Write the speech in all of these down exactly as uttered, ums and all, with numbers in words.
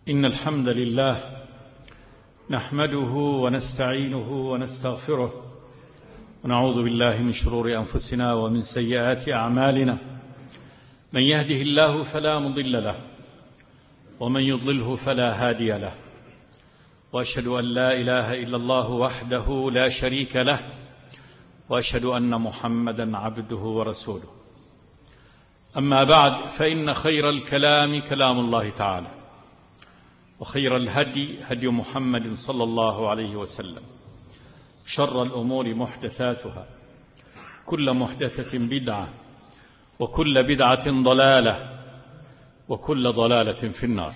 إن الحمد لله نحمده ونستعينه ونستغفره ونعوذ بالله من شرور أنفسنا ومن سيئات أعمالنا. من يهده الله فلا مضل له ومن يضلله فلا هادي له، وأشهد أن لا إله إلا الله وحده لا شريك له، وأشهد أن محمدا عبده ورسوله. أما بعد، فإن خير الكلام كلام الله تعالى، وخير الهدي هدي محمد صلى الله عليه وسلم، شر الأمور محدثاتها، كل محدثة بدعة، وكل بدعة ضلالة، وكل ضلالة في النار.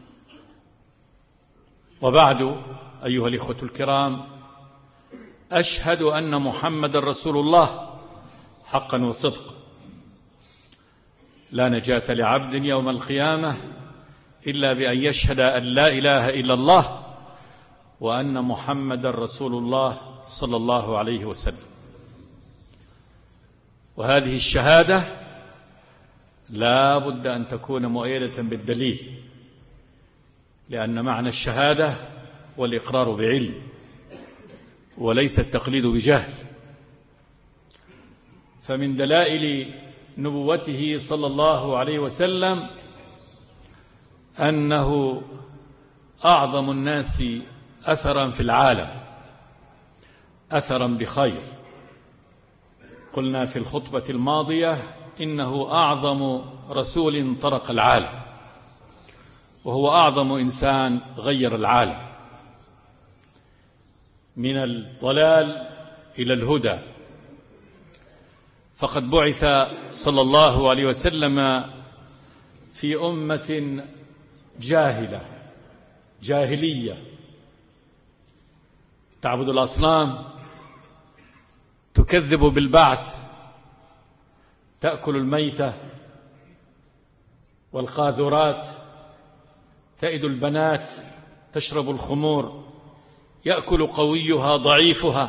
وبعد، أيها الإخوة الكرام، أشهد أن محمد رسول الله حقا وصدقا. لا نجاة لعبد يوم القيامة إلا بأن يشهد أن لا إله إلا الله وأن محمد رسول الله صلى الله عليه وسلم. وهذه الشهادة لا بد أن تكون مؤيدة بالدليل، لأن معنى الشهادة والإقرار بعلم، وليس التقليد بجهل. فمن دلائل نبوته صلى الله عليه وسلم أنه أعظم الناس أثرا في العالم، أثرا بخير. قلنا في الخطبة الماضية إنه أعظم رسول طرق العالم، وهو أعظم إنسان غير العالم من الضلال إلى الهدى. فقد بعث صلى الله عليه وسلم في أمة جاهلة جاهلية تعبد الأصنام، تكذب بالبعث، تأكل الميتة والقاذورات، تئد البنات، تشرب الخمور، يأكل قويها ضعيفها،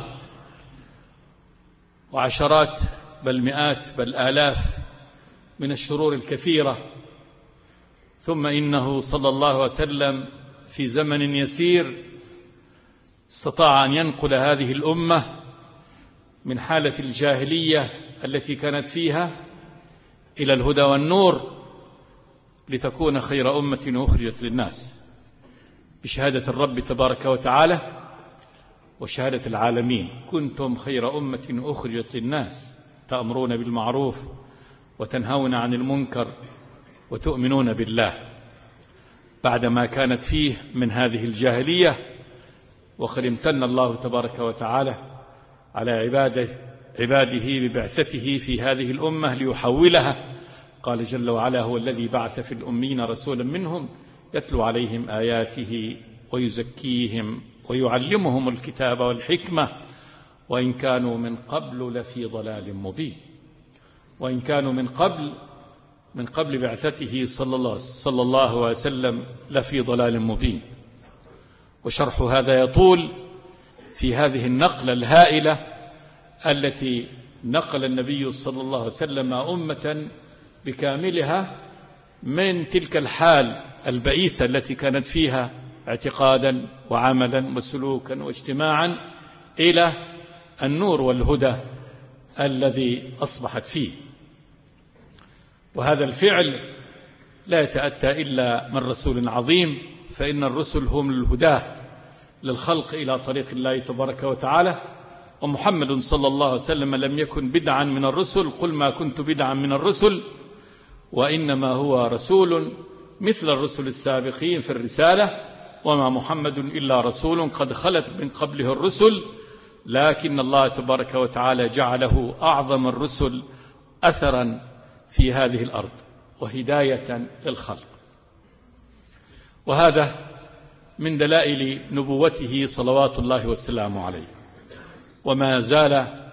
وعشرات بل مئات بل آلاف من الشرور الكثيرة. ثم إنه صلى الله عليه وسلم في زمن يسير استطاع أن ينقل هذه الأمة من حالة الجاهلية التي كانت فيها إلى الهدى والنور، لتكون خير أمة أخرجت للناس، بشهادة الرب تبارك وتعالى وشهادة العالمين: كنتم خير أمة أخرجت للناس تأمرون بالمعروف وتنهون عن المنكر وتؤمنون بالله. بعدما كانت فيه من هذه الجاهلية، وقد امتن الله تبارك وتعالى على عباده, عباده ببعثته في هذه الأمة ليحولها. قال جل وعلا: هو الذي بعث في الأمين رسولا منهم يتلو عليهم آياته ويزكيهم ويعلمهم الكتاب والحكمة وإن كانوا من قبل لفي ضلال مبين. وإن كانوا من قبل من قبل بعثته صلى الله, صلى الله عليه وسلم لفي ضلال مبين. وشرح هذا يطول في هذه النقلة الهائلة التي نقل النبي صلى الله عليه وسلم أمة بكاملها من تلك الحال البئيسة التي كانت فيها اعتقادا وعملا وسلوكا واجتماعا إلى النور والهدى الذي أصبحت فيه. وهذا الفعل لا يتأتى إلا من رسول عظيم، فإن الرسل هم الهداة للخلق إلى طريق الله تبارك وتعالى. ومحمد صلى الله عليه وسلم لم يكن بدعا من الرسل، قل ما كنت بدعا من الرسل، وإنما هو رسول مثل الرسل السابقين في الرسالة. وما محمد إلا رسول قد خلت من قبله الرسل، لكن الله تبارك وتعالى جعله أعظم الرسل أثرا في هذه الأرض وهداية للخلق. وهذا من دلائل نبوته صلوات الله والسلام عليه. وما زال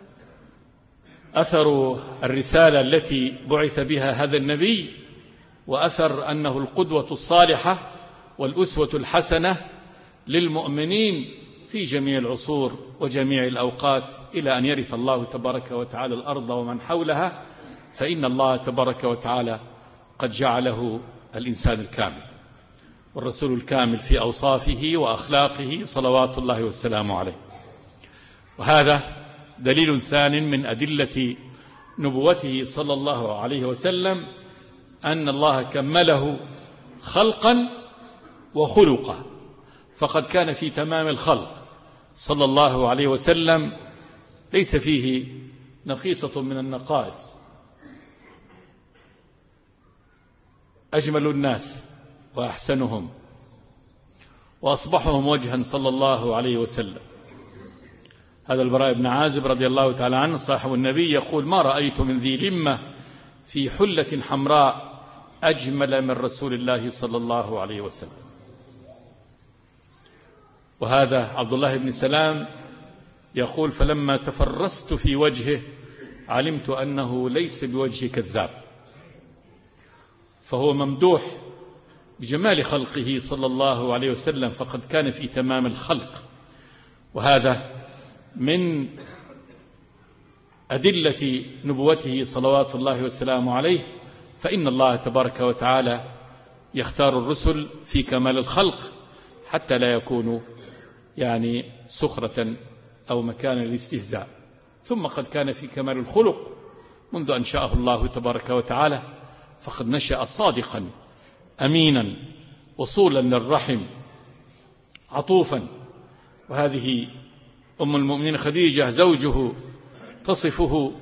أثر الرسالة التي بعث بها هذا النبي، وأثر أنه القدوة الصالحة والأسوة الحسنة للمؤمنين في جميع العصور وجميع الأوقات، إلى أن يرث الله تبارك وتعالى الأرض ومن حولها. فإن الله تبارك وتعالى قد جعله الإنسان الكامل. والرسول الكامل في أوصافه وأخلاقه صلوات الله والسلام عليه. وهذا دليل ثان من أدلة نبوته صلى الله عليه وسلم، أن الله كمله خلقا وخلقا، فقد كان في تمام الخلق صلى الله عليه وسلم ليس فيه نقيصة من النقائص، أجمل الناس وأحسنهم وأصبحهم وجها صلى الله عليه وسلم. هذا البراء بن عازب رضي الله تعالى عنه صاحب النبي يقول: ما رأيت من ذي لمة في حلة حمراء أجمل من رسول الله صلى الله عليه وسلم. وهذا عبد الله بن سلام يقول: فلما تفرست في وجهه علمت أنه ليس بوجه كذاب، فهو ممدوح بجمال خلقه صلى الله عليه وسلم، فقد كان في تمام الخلق. وهذا من أدلة نبوته صلوات الله والسلام عليه، فإن الله تبارك وتعالى يختار الرسل في كمال الخلق حتى لا يكونوا يعني سخرة أو مكانا للاستهزاء. ثم قد كان في كمال الخلق منذ أن شاءه الله تبارك وتعالى، فقد نشأ صادقا أمينا وصولا للرحم عطوفا. وهذه أم المؤمنين خديجة زوجه تصفه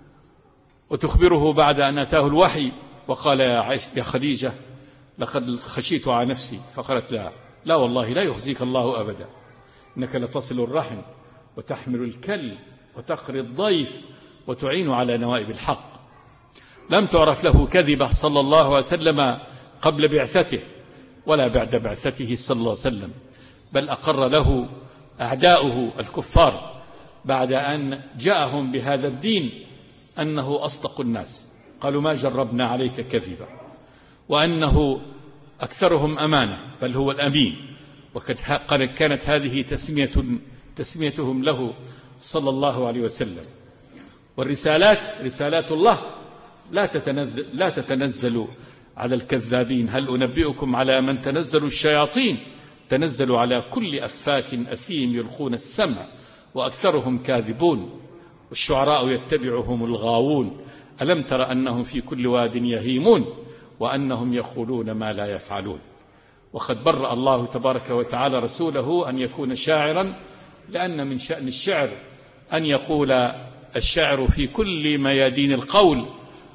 وتخبره بعد أن أتاه الوحي، وقال: يا خديجة لقد خشيت على نفسي، فقالت: لا لا والله لا يخزيك الله أبدا، إنك لتصل الرحم وتحمل الكل وتقري الضيف وتعين على نوائب الحق. لم تعرف له كذبة صلى الله عليه وسلم قبل بعثته ولا بعد بعثته صلى الله عليه وسلم، بل أقر له أعداؤه الكفار بعد أن جاءهم بهذا الدين أنه أصدق الناس، قالوا: ما جربنا عليك كذبا، وأنه أكثرهم أمانة، بل هو الأمين. وقد كانت هذه تسمية تسميتهم له صلى الله عليه وسلم. والرسالات رسالات الله لا تتنزل, لا تتنزل على الكذابين. هل أنبئكم على من تنزل الشياطين؟ تنزل على كل أفاك أثيم يلقون السمع وأكثرهم كاذبون، والشعراء يتبعهم الغاوون، ألم تر أنهم في كل واد يهيمون وأنهم يقولون ما لا يفعلون. وقد برأ الله تبارك وتعالى رسوله أن يكون شاعرا، لأن من شأن الشعر أن يقول الشاعر في كل ميادين القول،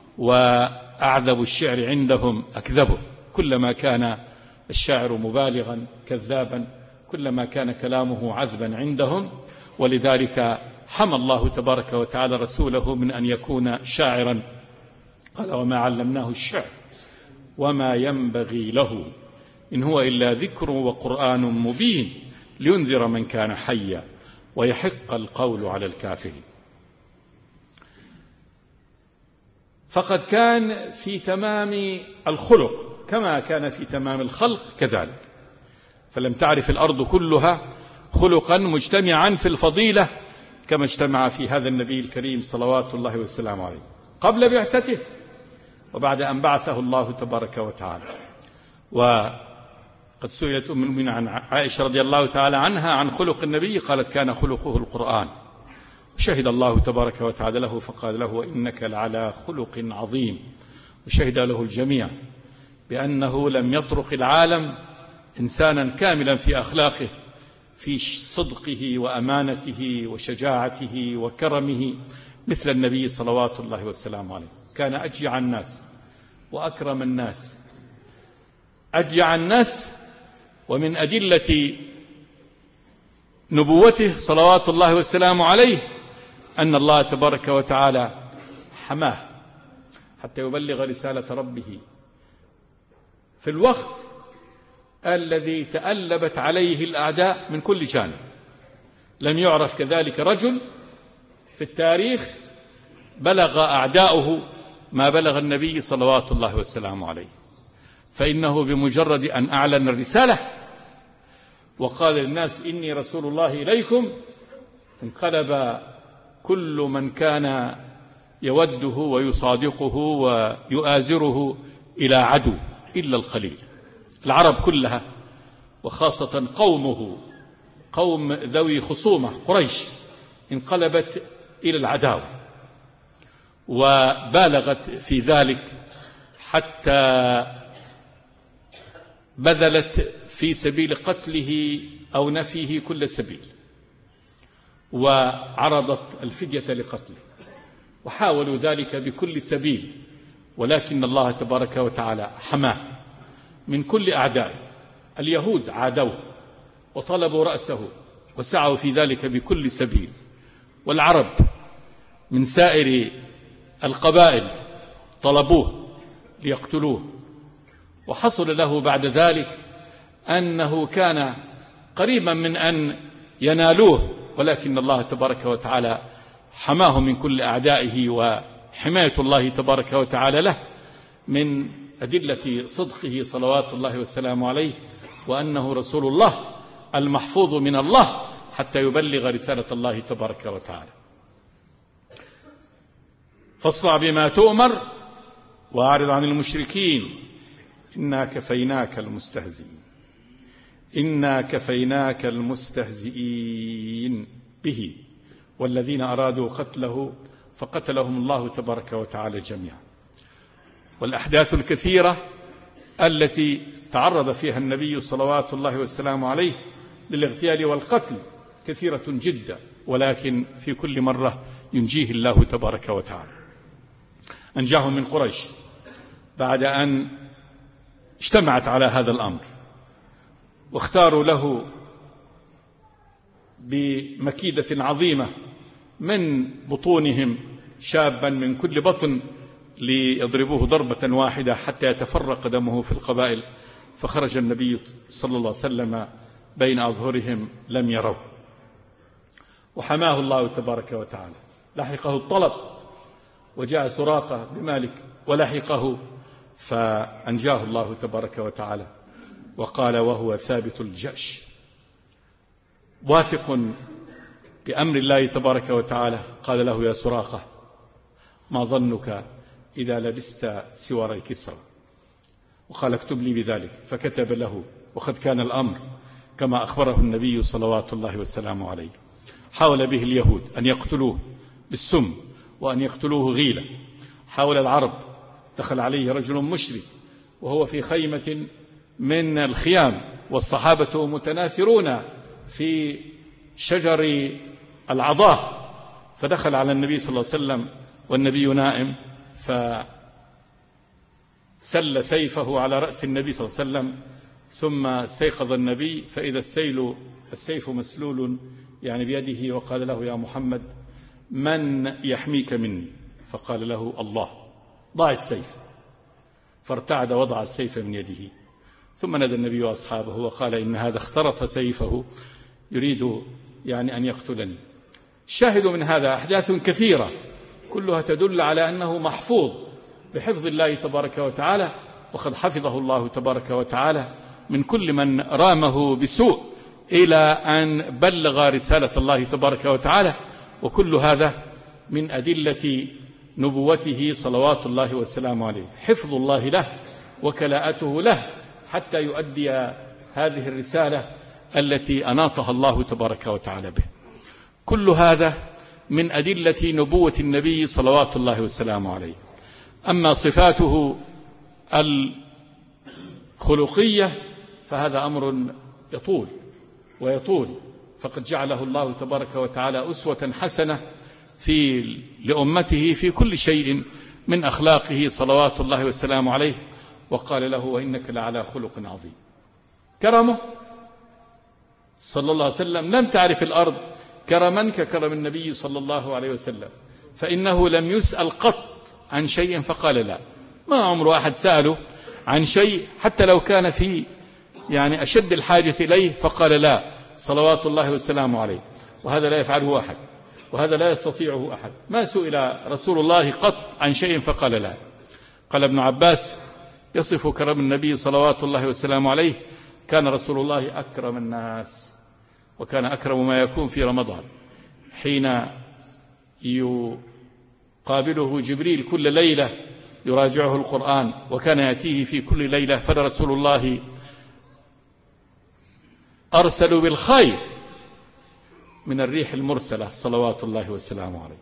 وأعذب الشعر عندهم أكذبه. كلما كان الشاعر مبالغا كذابا كلما كان كلامه عذبا عندهم، ولذلك حمى الله تبارك وتعالى رسوله من أن يكون شاعرا. قال: وما علمناه الشعر وما ينبغي له، إن هو إلا ذكر وقرآن مبين لينذر من كان حيا ويحق القول على الكافرين. فقد كان في تمام الخلق كما كان في تمام الخلق كذلك، فلم تعرف الأرض كلها خلقا مجتمعا في الفضيلة كما اجتمع في هذا النبي الكريم صلوات الله والسلام عليه قبل بعثته وبعد أن بعثه الله تبارك وتعالى. وقد سئلت أم المؤمنين عن عائشة رضي الله تعالى عنها عن خلق النبي، قالت: كان خلقه القرآن. شهد الله تبارك وتعالى له فقال له: وإنك لعلى خلق عظيم. وشهد له الجميع بأنه لم يطرق العالم إنسانا كاملا في أخلاقه، في صدقه وأمانته وشجاعته وكرمه مثل النبي صلوات الله والسلام عليه. كان أجيع الناس وأكرم الناس. أجيع الناس، ومن أدلة نبوته صلوات الله والسلام عليه أن الله تبارك وتعالى حماه حتى يبلغ رسالة ربه في الوقت الذي تألبت عليه الأعداء من كل جانب. لم يعرف كذلك رجل في التاريخ بلغ أعداؤه ما بلغ النبي صلوات الله والسلام عليه، فإنه بمجرد أن أعلن الرسالة وقال للناس: إني رسول الله إليكم، انقلب كل من كان يوده ويصادقه ويؤازره إلى عدو إلا القليل. العرب كلها وخاصة قومه قوم ذوي خصومة قريش انقلبت إلى العداوة، وبالغت في ذلك حتى بذلت في سبيل قتله أو نفيه كل سبيل، وعرضت الفدية لقتله، وحاولوا ذلك بكل سبيل، ولكن الله تبارك وتعالى حماه من كل أعدائه. اليهود عادوه وطلبوا رأسه وسعوا في ذلك بكل سبيل، والعرب من سائر القبائل طلبوه ليقتلوه، وحصل له بعد ذلك أنه كان قريبا من أن ينالوه، ولكن الله تبارك وتعالى حماه من كل أعدائه، وحماية الله تبارك وتعالى له من أدلة صدقه صلوات الله والسلام عليه، وأنه رسول الله المحفوظ من الله حتى يبلغ رسالة الله تبارك وتعالى. فاصدع بما تؤمر وأعرض عن المشركين إنا كفيناك المستهزئين إنا كفيناك المستهزئين به والذين أرادوا قتله فقتلهم الله تبارك وتعالى جميعا. والأحداث الكثيرة التي تعرض فيها النبي صلوات الله والسلام عليه للاغتيال والقتل كثيرة جدا، ولكن في كل مرة ينجيه الله تبارك وتعالى. أنجاهم من قريش بعد أن اجتمعت على هذا الأمر، واختاروا له بمكيدة عظيمة من بطونهم شابا من كل بطن ليضربوه ضربة واحدة حتى يتفرق دمه في القبائل، فخرج النبي صلى الله عليه وسلم بين أظهرهم لم يروا، وحماه الله تبارك وتعالى. لحقه الطلب وجاء سراقة بمالك ولحقه، فأنجاه الله تبارك وتعالى، وقال وهو ثابت الجأش واثق بأمر الله تبارك وتعالى، قال له يا سراقة ما ظنك إذا لبست سواري كسرى؟ وقال اكتب لي بذلك، فكتب له، وقد كان الأمر كما أخبره النبي صلوات الله والسلام عليه. حاول به اليهود أن يقتلوه بالسم وأن يقتلوه غيلة، حاول العرب، دخل عليه رجل مشرك وهو في خيمة من الخيام والصحابة متناثرون في شجر العضاء، فدخل على النبي صلى الله عليه وسلم والنبي نائم، فسل سيفه على رأس النبي صلى الله عليه وسلم، ثم استيقظ النبي فإذا السيل السيف مسلول يعني بيده، وقال له يا محمد من يحميك مني؟ فقال له الله. ضع السيف، فارتعد وضع السيف من يده، ثم نادى النبي وأصحابه وقال إن هذا اخترف سيفه يريد يعني أن يقتلني. شاهد من هذا أحداث كثيرة كلها تدل على أنه محفوظ بحفظ الله تبارك وتعالى، وقد حفظه الله تبارك وتعالى من كل من رامه بسوء إلى أن بلغ رسالة الله تبارك وتعالى. وكل هذا من أدلة نبوته صلوات الله والسلام عليه، حفظ الله له وكلاءته له حتى يؤدي هذه الرسالة التي أناطها الله تبارك وتعالى به. كل هذا من أدلة نبوة النبي صلوات الله والسلام عليه. أما صفاته الخلقية فهذا أمر يطول ويطول، فقد جعله الله تبارك وتعالى أسوة حسنة في لأمته في كل شيء من أخلاقه صلوات الله والسلام عليه، وقال له وإنك لعلى خلق عظيم. كرمه صلى الله عليه وسلم لم تعرف الأرض كرما ككرم النبي صلى الله عليه وسلم، فإنه لم يسأل قط عن شيء فقال لا، ما عمر أحد سأله عن شيء حتى لو كان في يعني أشد الحاجة إليه فقال لا صلوات الله والسلام عليه. وهذا لا يفعله أحد، وهذا لا يستطيعه أحد. ما سئل رسول الله قط عن شيء فقال لا. قال ابن عباس يصف كرم النبي صلوات الله والسلام عليه: كان رسول الله أكرم الناس، وكان أكرم ما يكون في رمضان حين يقابله جبريل كل ليلة يراجعه القرآن، وكان يأتيه في كل ليلة، فرسول الله أرسلوا بالخير من الريح المرسلة صلوات الله وسلامه عليه.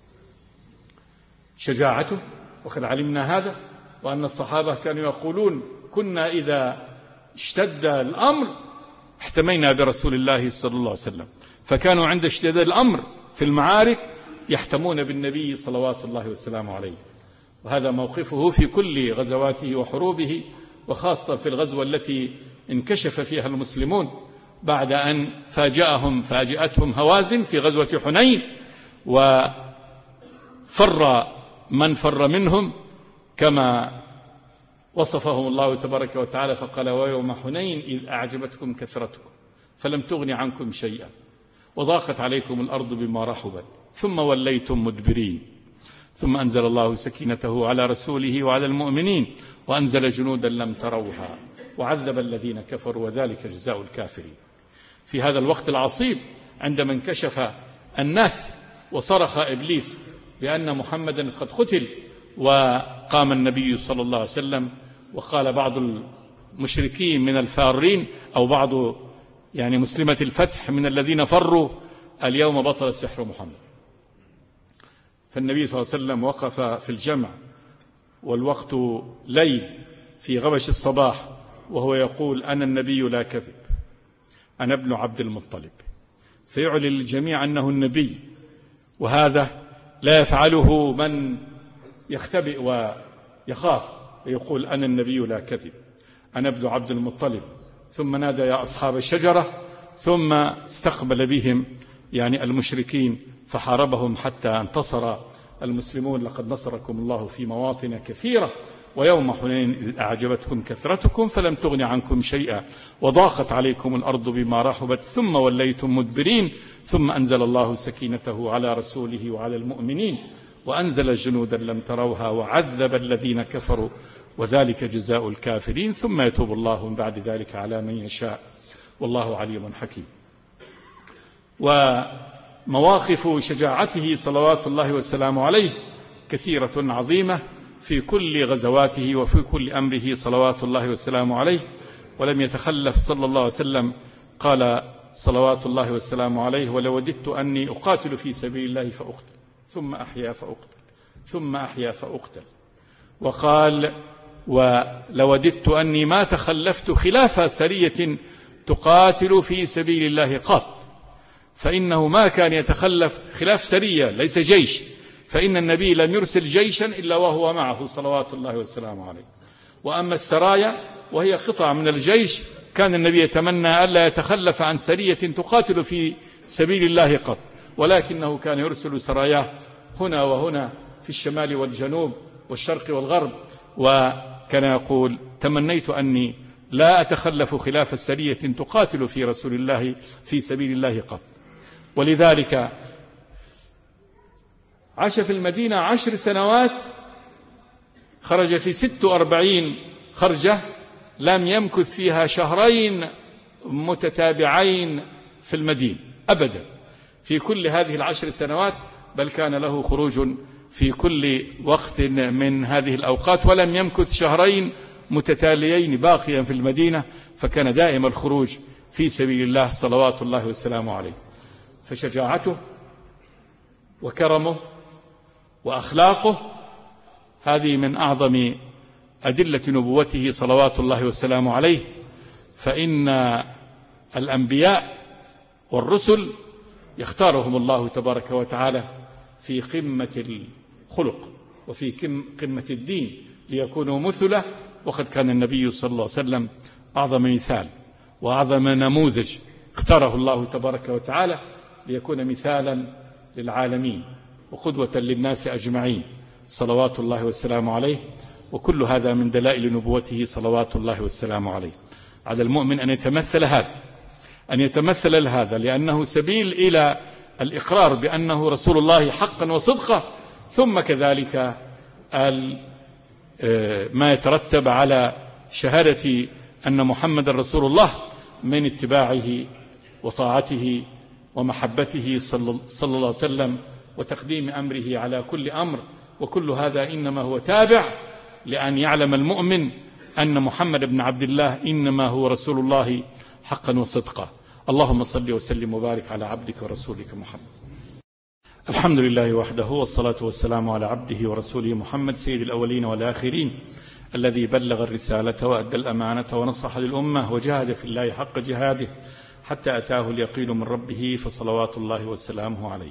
شجاعته، وقد علمنا هذا، وأن الصحابة كانوا يقولون كنا إذا اشتد الأمر احتمينا برسول الله صلى الله عليه وسلم، فكانوا عند اشتداد الأمر في المعارك يحتمون بالنبي صلوات الله وسلامه عليه. وهذا موقفه في كل غزواته وحروبه، وخاصة في الغزوة التي انكشف فيها المسلمون بعد أن فاجأهم فاجأتهم هوازن في غزوة حنين، وفر من فر منهم كما وصفهم الله تبارك وتعالى فقال: ويوم حنين إذ أعجبتكم كثرتكم فلم تغن عنكم شيئا وضاقت عليكم الأرض بما رحبت ثم وليتم مدبرين ثم أنزل الله سكينته على رسوله وعلى المؤمنين وأنزل جنودا لم تروها وعذب الذين كفروا وذلك جزاء الكافرين. في هذا الوقت العصيب عندما انكشف الناس وصرخ إبليس بأن محمدا قد قتل، وقام النبي صلى الله عليه وسلم وقال بعض المشركين من الفارين أو بعض يعني مسلمة الفتح من الذين فروا: اليوم بطل سحر محمد. فالنبي صلى الله عليه وسلم وقف في الجمع والوقت ليل في غبش الصباح وهو يقول: أنا النبي لا كذب، أنا ابن عبد المطلب، فيعلن للجميع أنه النبي، وهذا لا يفعله من يختبئ ويخاف، يقول: أنا النبي لا كذب، أنا ابن عبد المطلب. ثم نادى: يا أصحاب الشجرة، ثم استقبل بهم يعني المشركين فحاربهم حتى انتصر المسلمون. لقد نصركم الله في مواطن كثيرة ويوم حنين إذ أعجبتكم كثرتكم فلم تغن عنكم شيئا وضاقت عليكم الأرض بما رحبت ثم وليتم مدبرين ثم أنزل الله سكينته على رسوله وعلى المؤمنين وأنزل جنودا لم تروها وعذب الذين كفروا وذلك جزاء الكافرين ثم يتوب الله من بعد ذلك على من يشاء والله عليم حكيم. ومواقف شجاعته صلوات الله والسلام عليه كثيرة عظيمة في كل غزواته وفي كل أمره صلوات الله والسلام عليه، ولم يتخلف صلى الله عليه وسلم. قال صلوات الله والسلام عليه: ولوددت أني أقاتل في سبيل الله فأقتل ثم أحيا فأقتل ثم أحيا فأقتل. وقال: ولوددت أني ما تخلفت خلاف سرية تقاتل في سبيل الله قط، فإنه ما كان يتخلف خلاف سرية ليس جيش، فإن النبي لم يرسل جيشا إلا وهو معه صلوات الله والسلام عليه. وأما السرايا وهي قطع من الجيش كان النبي يتمنى ألا يتخلف عن سرية تقاتل في سبيل الله قط، ولكنه كان يرسل سراياه هنا وهنا في الشمال والجنوب والشرق والغرب، وكان يقول: تمنيت أني لا أتخلف خلاف السرية تقاتل في رسول الله في سبيل الله قط. ولذلك عاش في المدينة عشر سنوات، خرج في ست وأربعين خرجة، لم يمكث فيها شهرين متتابعين في المدينة أبدا في كل هذه العشر سنوات، بل كان له خروج في كل وقت من هذه الأوقات، ولم يمكث شهرين متتاليين باقيا في المدينة، فكان دائما الخروج في سبيل الله صلوات الله والسلام عليه. فشجاعته وكرمه وأخلاقه هذه من أعظم أدلة نبوته صلوات الله والسلام عليه. فإن الأنبياء والرسل يختارهم الله تبارك وتعالى في قمة الخلق وفي قمة الدين ليكونوا مثلة، وقد كان النبي صلى الله عليه وسلم أعظم مثال وأعظم نموذج اختاره الله تبارك وتعالى ليكون مثالا للعالمين وقدوة للناس أجمعين صلوات الله والسلام عليه. وكل هذا من دلائل نبوته صلوات الله والسلام عليه. على المؤمن أن يتمثل هذا أن يتمثل هذا لأنه سبيل إلى الإقرار بأنه رسول الله حقا وصدقا، ثم كذلك ما يترتب على شهادة أن محمد رسول الله من اتباعه وطاعته ومحبته صلى الله عليه وسلم وتقديم أمره على كل أمر. وكل هذا إنما هو تابع لأن يعلم المؤمن أن محمد بن عبد الله إنما هو رسول الله حقا وصدقا. اللهم صل وسلم وبارك على عبدك ورسولك محمد. الحمد لله وحده، والصلاة والسلام على عبده ورسوله محمد سيد الأولين والآخرين، الذي بلغ الرسالة وأدى الأمانة ونصح للأمة وجاهد في الله حق جهاده حتى أتاه اليقين من ربه، فصلوات الله وسلامه عليه.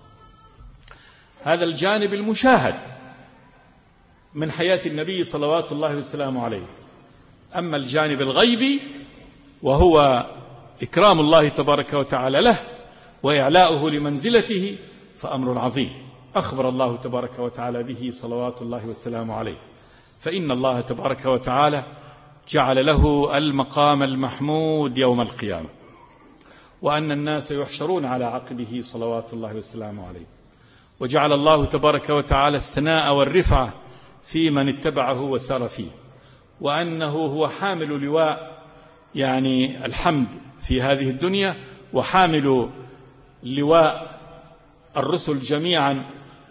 هذا الجانب المشاهد من حياة النبي صلوات الله وسلامه عليه. أما الجانب الغيبي وهو إكرام الله تبارك وتعالى له وإعلاؤه لمنزلته فأمر عظيم أخبر الله تبارك وتعالى به صلوات الله وسلامه عليه. فإن الله تبارك وتعالى جعل له المقام المحمود يوم القيامة، وأن الناس يحشرون على عقبه صلوات الله وسلامه عليه. وجعل الله تبارك وتعالى الثناء والرفعة في من اتبعه وسار فيه، وأنه هو حامل لواء يعني الحمد في هذه الدنيا، وحامل لواء الرسل جميعا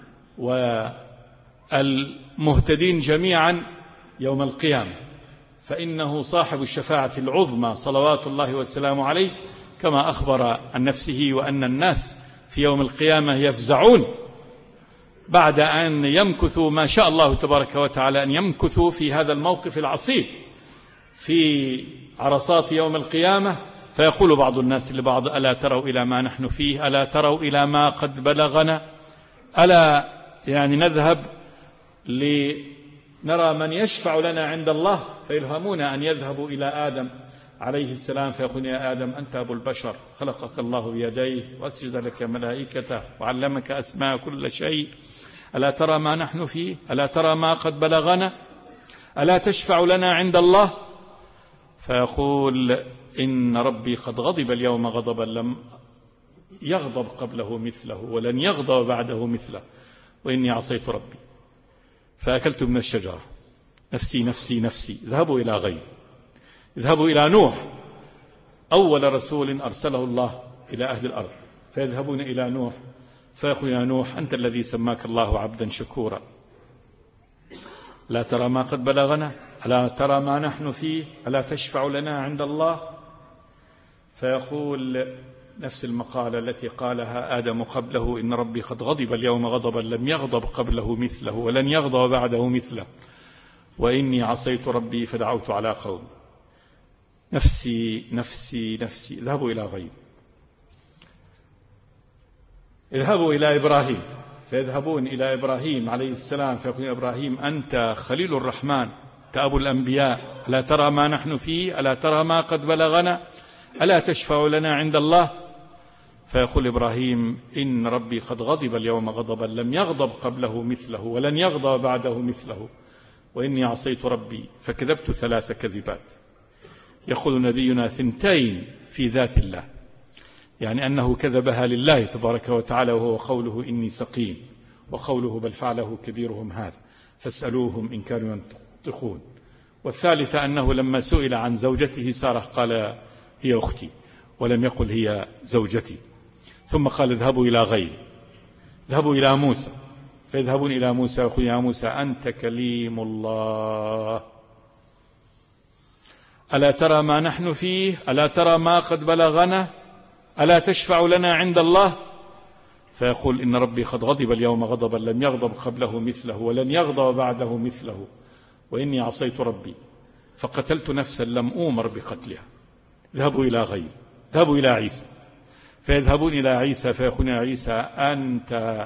والمهتدين جميعا يوم القيامة. فإنه صاحب الشفاعة العظمى صلوات الله وسلامه عليه، كما أخبر عن نفسه وأن الناس في يوم القيامة يفزعون بعد أن يمكثوا ما شاء الله تبارك وتعالى أن يمكثوا في هذا الموقف العصيب في عرصات يوم القيامة. فيقول بعض الناس لبعض: ألا تروا إلى ما نحن فيه؟ ألا تروا إلى ما قد بلغنا؟ ألا يعني نذهب لنرى من يشفع لنا عند الله؟ فيلهمون أن يذهبوا إلى آدم عليه السلام فيقول: يا آدم أنت أبو البشر، خلقك الله بيديه وأسجد لك ملائكته وعلمك أسماء كل شيء. ألا ترى ما نحن فيه؟ ألا ترى ما قد بلغنا؟ ألا تشفع لنا عند الله؟ فيقول: إن ربي قد غضب اليوم غضبا لم يغضب قبله مثله ولن يغضب بعده مثله، وإني عصيت ربي فأكلت من الشجرة، نفسي نفسي نفسي. اذهبوا إلى غيري، اذهبوا إلى نوح أول رسول أرسله الله إلى أهل الأرض، فيذهبون إلى نوح فيقول: يا نوح أنت الذي سماك الله عبدا شكورا، لا ترى ما قد بلغنا؟ ألا ترى ما نحن فيه؟ ألا تشفع لنا عند الله؟ فيقول نفس المقالة التي قالها آدم قبله: إن ربي قد غضب اليوم غضبا لم يغضب قبله مثله ولن يغضب بعده مثله، وإني عصيت ربي فدعوت على قومي، نفسي نفسي نفسي. اذهبوا إلى غيري، اذهبوا إلى إبراهيم فيذهبون إلى إبراهيم عليه السلام فيقول: إبراهيم أنت خليل الرحمن، أنت أبو الأنبياء، ألا ترى ما نحن فيه؟ ألا ترى ما قد بلغنا؟ ألا تشفع لنا عند الله؟ فيقول إبراهيم: إن ربي قد غضب اليوم غضبا لم يغضب قبله مثله ولن يغضب بعده مثله، وإني عصيت ربي فكذبت ثلاث كذبات. يقول نبينا: ثنتين في ذات الله، يعني أنه كذبها لله تبارك وتعالى، وهو قوله: إني سقيم، وقوله: بل فعله كبيرهم هذا فاسألوهم إن كانوا ينطقون. والثالثة أنه لما سئل عن زوجته سارة قال: هي أختي، ولم يقل هي زوجتي. ثم قال: اذهبوا إلى غيري، اذهبوا إلى موسى فيذهبون إلى موسى ويقول: يا موسى أنت كليم الله، ألا ترى ما نحن فيه؟ ألا ترى ما قد بلغنا؟ ألا تشفع لنا عند الله؟ فيقول: إن ربي قد غضب اليوم غضبا لم يغضب قبله مثله ولن يغضب بعده مثله، وإني عصيت ربي فقتلت نفسا لم أؤمر بقتلها. اذهبوا إلى غيري، اذهبوا إلى عيسى فيذهبون إلى عيسى فيقول: يا عيسى أنت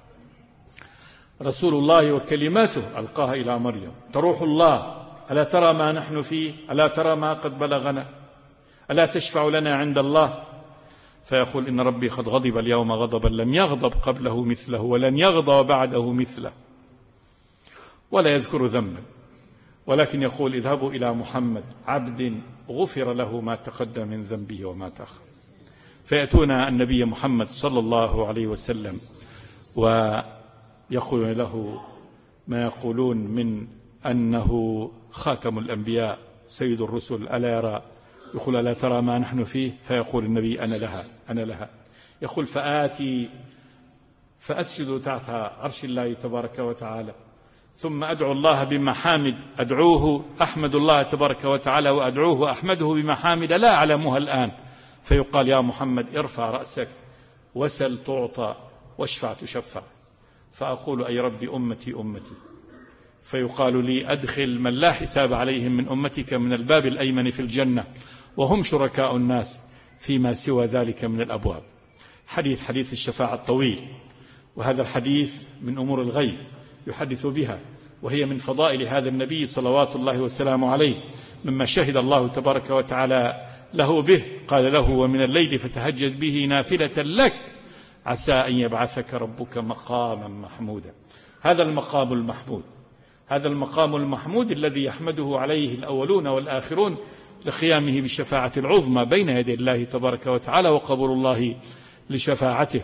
رسول الله وكلماته ألقاها إلى مريم، تروح الله، ألا ترى ما نحن فيه؟ ألا ترى ما قد بلغنا؟ ألا تشفع لنا عند الله؟ فيقول: إن ربي قد غضب اليوم غضبا لم يغضب قبله مثله ولن يغضب بعده مثله، ولا يذكر ذنبا، ولكن يقول: اذهبوا إلى محمد عبد غفر له ما تقدم من ذنبه وما تأخر. فيأتون النبي محمد صلى الله عليه وسلم ويقولون له ما يقولون من أنه خاتم الأنبياء سيد الرسل، ألا يرى؟ يقول: ألا ترى ما نحن فيه؟ فيقول النبي: أنا لها أنا لها. يقول: فآتي فأسجد تحت عرش الله تبارك وتعالى ثم أدعو الله بمحامد أدعوه أحمد الله تبارك وتعالى وأدعوه أحمده بمحامد لا أعلمها الآن، فيقال يا محمد ارفع رأسك وسل تعطى واشفع تشفع، فأقول أي ربي أمتي أمتي، فيقال لي أدخل من لا حساب عليهم من أمتك من الباب الأيمن في الجنة وهم شركاء الناس فيما سوى ذلك من الأبواب. حديث حديث الشفاعة الطويل، وهذا الحديث من أمور الغيب يحدث بها، وهي من فضائل هذا النبي صلوات الله والسلام عليه، مما شهد الله تبارك وتعالى له به. قال له ومن الليل فتهجد به نافلة لك عسى أن يبعثك ربك مقاما محمودا. هذا المقام المحمود، هذا المقام المحمود الذي يحمده عليه الأولون والآخرون لقيامه بالشفاعة العظمى بين يدي الله تبارك وتعالى وقبول الله لشفاعته.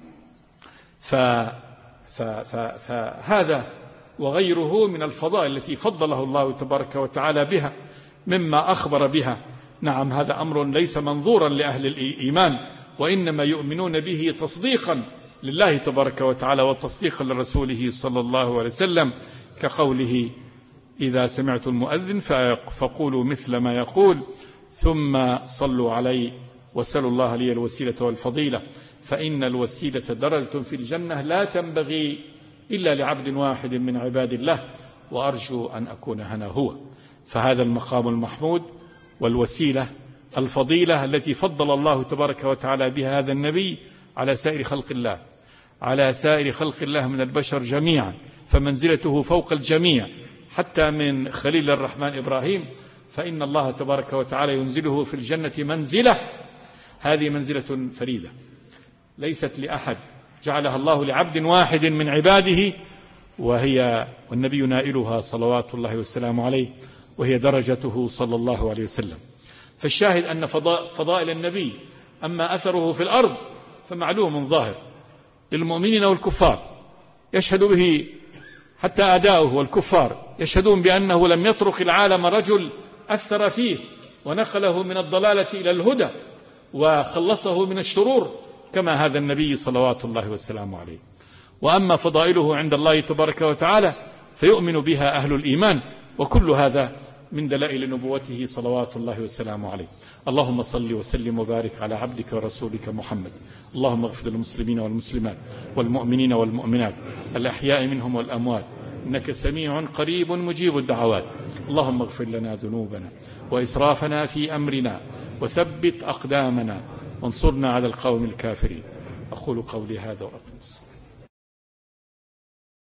فهذا وغيره من الفضائل التي فضله الله تبارك وتعالى بها مما أخبر بها. نعم، هذا أمر ليس منظورا لأهل الإيمان، وإنما يؤمنون به تصديقا لله تبارك وتعالى وتصديقا لرسوله صلى الله عليه وسلم، كقوله إذا سمعت المؤذن فقولوا مثل ما يقول ثم صلوا علي وسلوا الله لي الوسيلة والفضيلة، فإن الوسيلة درجة في الجنة لا تنبغي إلا لعبد واحد من عباد الله، وأرجو أن أكون أنا هو. فهذا المقام المحمود والوسيلة الفضيلة التي فضل الله تبارك وتعالى بها هذا النبي على سائر خلق الله، على سائر خلق الله من البشر جميعا، فمنزلته فوق الجميع حتى من خليل الرحمن إبراهيم، فإن الله تبارك وتعالى ينزله في الجنة منزلة، هذه منزلة فريدة ليست لأحد، جعلها الله لعبد واحد من عباده، وهي والنبي نائلها صلوات الله والسلام عليه، وهي درجته صلى الله عليه وسلم. فالشاهد أن فضائل النبي أما أثره في الأرض فمعلوم ظاهر للمؤمنين والكفار، يشهد به حتى أعداؤه والكفار يشهدون بأنه لم يترك العالم رجل أثر فيه ونقله من الضلالة إلى الهدى وخلصه من الشرور كما هذا النبي صلوات الله والسلام عليه. وأما فضائله عند الله تبارك وتعالى فيؤمن بها أهل الإيمان، وكل هذا من دلائل نبوته صلوات الله والسلام عليه. اللهم صل وسلم وبارك على عبدك ورسولك محمد. اللهم اغفر للمسلمين والمسلمات والمؤمنين والمؤمنات الأحياء منهم والأموات، إنك سميع قريب مجيب الدعوات. اللهم اغفر لنا ذنوبنا وإسرافنا في أمرنا وثبت أقدامنا وانصرنا على القوم الكافرين. أقول قولي هذا وأقم الصلاة.